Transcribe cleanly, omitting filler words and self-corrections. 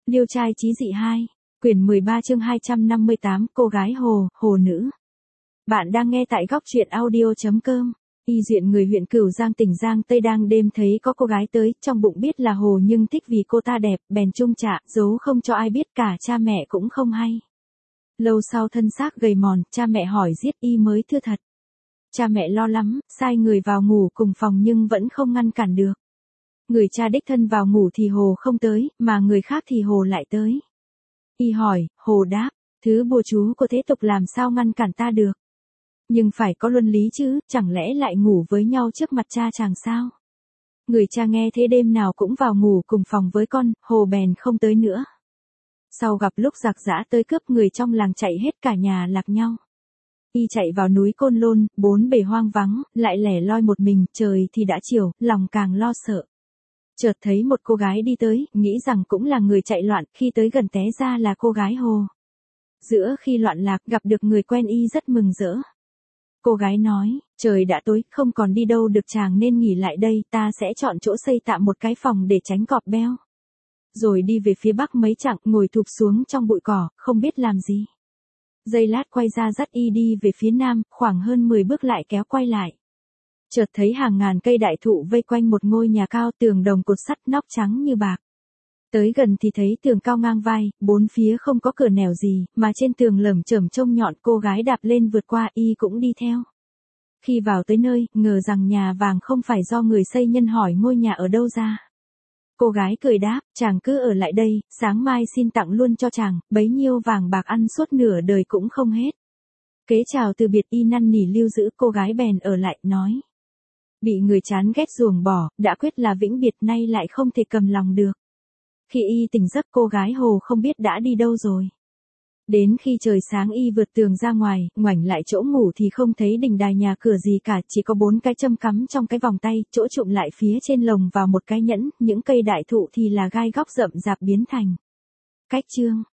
Liêu trai chí dị 2, quyển 13 chương 258, cô gái hồ nữ. Bạn đang nghe tại góc truyện audio.com. Y Duyện người huyện Cửu Giang tỉnh Giang Tây đang đêm thấy có cô gái tới, trong bụng biết là hồ nhưng thích vì cô ta đẹp, bèn chung trạ, giấu không cho ai biết cả cha mẹ cũng không hay. Lâu sau thân xác gầy mòn, cha mẹ hỏi giết Y mới thưa thật. Cha mẹ lo lắm, sai người vào ngủ cùng phòng nhưng vẫn không ngăn cản được. Người cha đích thân vào ngủ thì hồ không tới, mà người khác thì hồ lại tới. Y hỏi, hồ đáp, thứ bùa chú của thế tục làm sao ngăn cản ta được. Nhưng phải có luân lý chứ, chẳng lẽ lại ngủ với nhau trước mặt cha chàng sao? Người cha nghe thế đêm nào cũng vào ngủ cùng phòng với con, hồ bèn không tới nữa. Sau gặp lúc giặc giã tới cướp người trong làng chạy hết cả nhà lạc nhau. Y chạy vào núi Côn Lôn, bốn bề hoang vắng, lại lẻ loi một mình, trời thì đã chiều, lòng càng lo sợ. Chợt thấy một cô gái đi tới, nghĩ rằng cũng là người chạy loạn, khi tới gần té ra là cô gái hồ. Giữa khi loạn lạc gặp được người quen Y rất mừng rỡ. Cô gái nói, trời đã tối, không còn đi đâu được chàng nên nghỉ lại đây, ta sẽ chọn chỗ xây tạm một cái phòng để tránh cọp beo. Rồi đi về phía bắc mấy chặng, ngồi thụp xuống trong bụi cỏ, không biết làm gì. Giây lát quay ra dắt Y đi về phía nam, khoảng hơn 10 bước lại kéo quay lại. Chợt thấy hàng ngàn cây đại thụ vây quanh một ngôi nhà cao, tường đồng cột sắt, nóc trắng như bạc. Tới gần thì thấy tường cao ngang vai, bốn phía không có cửa nẻo gì, mà trên tường lởm chởm trông nhọn, cô gái đạp lên vượt qua, Y cũng đi theo. Khi vào tới nơi, ngờ rằng nhà vàng không phải do người xây, nhân hỏi ngôi nhà ở đâu ra. Cô gái cười đáp, chàng cứ ở lại đây, sáng mai xin tặng luôn cho chàng, bấy nhiêu vàng bạc ăn suốt nửa đời cũng không hết. Kế chào từ biệt, Y năn nỉ lưu giữ, cô gái bèn ở lại, nói. Bị người chán ghét ruồng bỏ, đã quyết là vĩnh biệt, nay lại không thể cầm lòng được. Khi Y tỉnh giấc, cô gái hồ không biết đã đi đâu rồi. Đến khi trời sáng, Y vượt tường ra ngoài, ngoảnh lại chỗ ngủ thì không thấy đình đài nhà cửa gì cả, chỉ có 4 cái châm cắm trong cái vòng tay, chỗ trụm lại phía trên lồng vào một cái nhẫn, những cây đại thụ thì là gai góc rậm rạp biến thành. Cách chương